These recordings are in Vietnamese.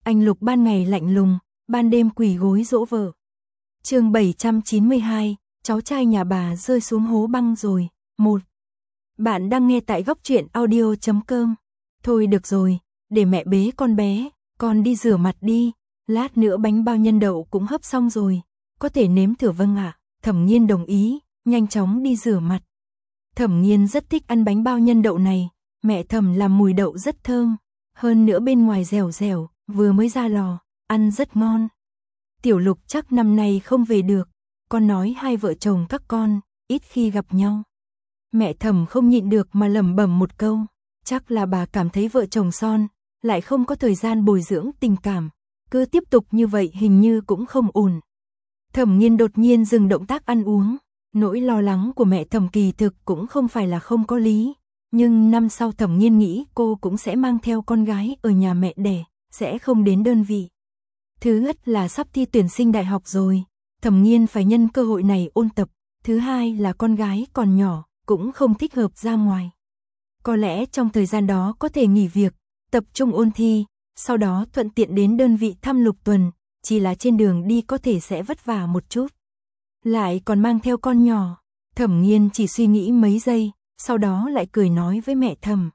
Anh Lục ban ngày lạnh lùng, ban đêm quỳ gối dỗ vợ. Chương 792, cháu trai nhà bà rơi xuống hố băng rồi. 1. Bạn đang nghe tại góc truyện audio.com. Thôi được rồi, để mẹ bế con bé, con đi rửa mặt đi, lát nữa bánh bao nhân đậu cũng hấp xong rồi, có thể nếm thử. Vâng ạ. Thẩm Nghiên đồng ý, nhanh chóng đi rửa mặt. Thẩm Nghiên rất thích ăn bánh bao nhân đậu này, mẹ Thẩm làm mùi đậu rất thơm, hơn nữa bên ngoài dẻo dẻo, vừa mới ra lò, ăn rất ngon. Tiểu Lục chắc năm nay không về được, con nói hai vợ chồng các con ít khi gặp nhau. Mẹ Thẩm không nhịn được mà lẩm bẩm một câu, chắc là bà cảm thấy vợ chồng son lại không có thời gian bồi dưỡng tình cảm, cứ tiếp tục như vậy hình như cũng không ổn. Thẩm Nghiên đột nhiên dừng động tác ăn uống, nỗi lo lắng của mẹ Thẩm kỳ thực cũng không phải là không có lý, nhưng năm sau Thẩm Nghiên nghĩ cô cũng sẽ mang theo con gái ở nhà mẹ đẻ, sẽ không đến đơn vị. Thứ nhất là sắp thi tuyển sinh đại học rồi, Thẩm Nghiên phải nhân cơ hội này ôn tập, thứ hai là con gái còn nhỏ, cũng không thích hợp ra ngoài. Có lẽ trong thời gian đó có thể nghỉ việc, tập trung ôn thi, sau đó thuận tiện đến đơn vị thăm Lục Tuần, chỉ là trên đường đi có thể sẽ vất vả một chút. Lại còn mang theo con nhỏ, Thẩm Nghiên chỉ suy nghĩ mấy giây, sau đó lại cười nói với mẹ Thẩm.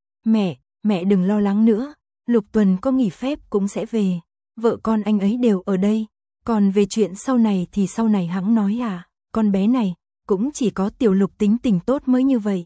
Mẹ đừng lo lắng nữa, Lục Tuần có nghỉ phép cũng sẽ về, vợ con anh ấy đều ở đây, còn về chuyện sau này thì sau này hắn nói à, con bé này, cũng chỉ có Tiểu Lục tính tình tốt mới như vậy.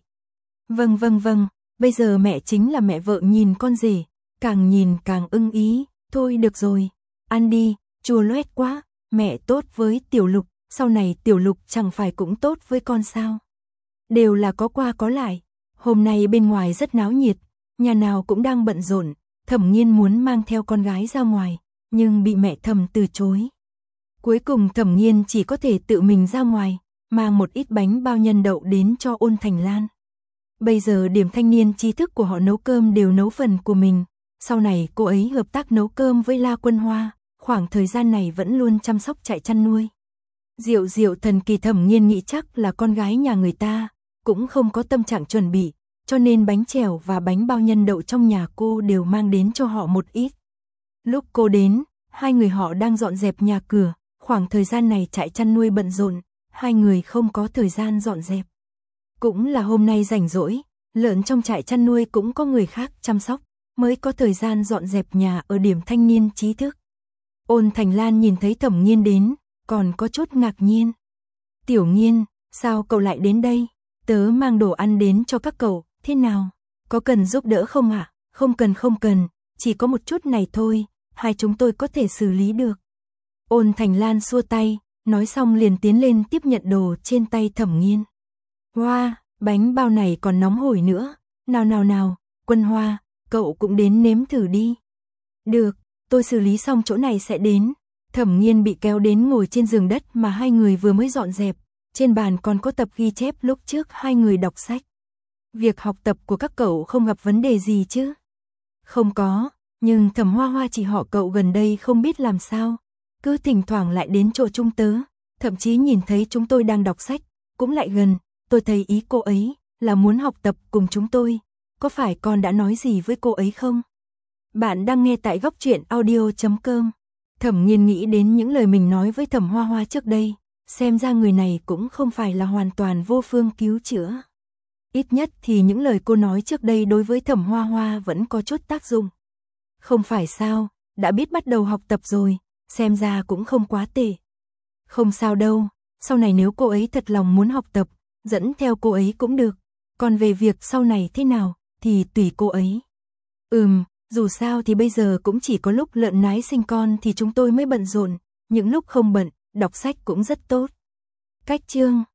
Vâng, bây giờ mẹ chính là mẹ vợ nhìn con rể, càng nhìn càng ưng ý, thôi được rồi, ăn đi, chua loét quá, mẹ tốt với Tiểu Lục, sau này Tiểu Lục chẳng phải cũng tốt với con sao. Đều là có qua có lại, hôm nay bên ngoài rất náo nhiệt, nhà nào cũng đang bận rộn, Thẩm Nghiên muốn mang theo con gái ra ngoài, nhưng bị mẹ Thẩm từ chối. Cuối cùng Thẩm Nghiên chỉ có thể tự mình ra ngoài, mang một ít bánh bao nhân đậu đến cho Ôn Thành Lan. Bây giờ điểm thanh niên trí thức của họ nấu cơm đều nấu phần của mình, sau này cô ấy hợp tác nấu cơm với La Quân Hoa, khoảng thời gian này vẫn luôn chăm sóc trại chăn nuôi. Diệu thần kỳ, Thẩm Nghiên nghĩ chắc là con gái nhà người ta, cũng không có tâm trạng chuẩn bị, cho nên bánh chèo và bánh bao nhân đậu trong nhà cô đều mang đến cho họ một ít. Lúc cô đến, hai người họ đang dọn dẹp nhà cửa, khoảng thời gian này trại chăn nuôi bận rộn, hai người không có thời gian dọn dẹp. Cũng là hôm nay rảnh rỗi, lợn trong trại chăn nuôi cũng có người khác chăm sóc, mới có thời gian dọn dẹp nhà ở điểm thanh niên trí thức. Ôn Thành Lan nhìn thấy Thẩm Nghiên đến, còn có chút ngạc nhiên. Tiểu Nghiên, sao cậu lại đến đây? Tớ mang đồ ăn đến cho các cậu, thế nào? Có cần giúp đỡ không ạ? Không cần, chỉ có một chút này thôi, hai chúng tôi có thể xử lý được. Ôn Thành Lan xua tay, nói xong liền tiến lên tiếp nhận đồ trên tay Thẩm Nghiên. Wow, bánh bao này còn nóng hổi nữa, nào, Quân Hoa, cậu cũng đến nếm thử đi. Được, tôi xử lý xong chỗ này sẽ đến. Thẩm Nghiên bị kéo đến ngồi trên giường đất mà hai người vừa mới dọn dẹp, trên bàn còn có tập ghi chép lúc trước hai người đọc sách. Việc học tập của các cậu không gặp vấn đề gì chứ? Không có, nhưng Thẩm Hoa Hoa chỉ họ cậu gần đây không biết làm sao, cứ thỉnh thoảng lại đến chỗ chúng tớ, thậm chí nhìn thấy chúng tôi đang đọc sách, cũng lại gần, tôi thấy ý cô ấy là muốn học tập cùng chúng tôi, có phải con đã nói gì với cô ấy không? Bạn đang nghe tại góc truyện audio.com. Thẩm Nghiên nghĩ đến những lời mình nói với Thẩm Hoa Hoa trước đây, xem ra người này cũng không phải là hoàn toàn vô phương cứu chữa. Ít nhất thì những lời cô nói trước đây đối với Thẩm Hoa Hoa vẫn có chút tác dụng. Không phải sao, đã biết bắt đầu học tập rồi, xem ra cũng không quá tệ. Không sao đâu, sau này nếu cô ấy thật lòng muốn học tập, dẫn theo cô ấy cũng được, còn về việc sau này thế nào, thì tùy cô ấy. Dù sao thì bây giờ cũng chỉ có lúc lợn nái sinh con thì chúng tôi mới bận rộn, những lúc không bận, đọc sách cũng rất tốt. Cách chương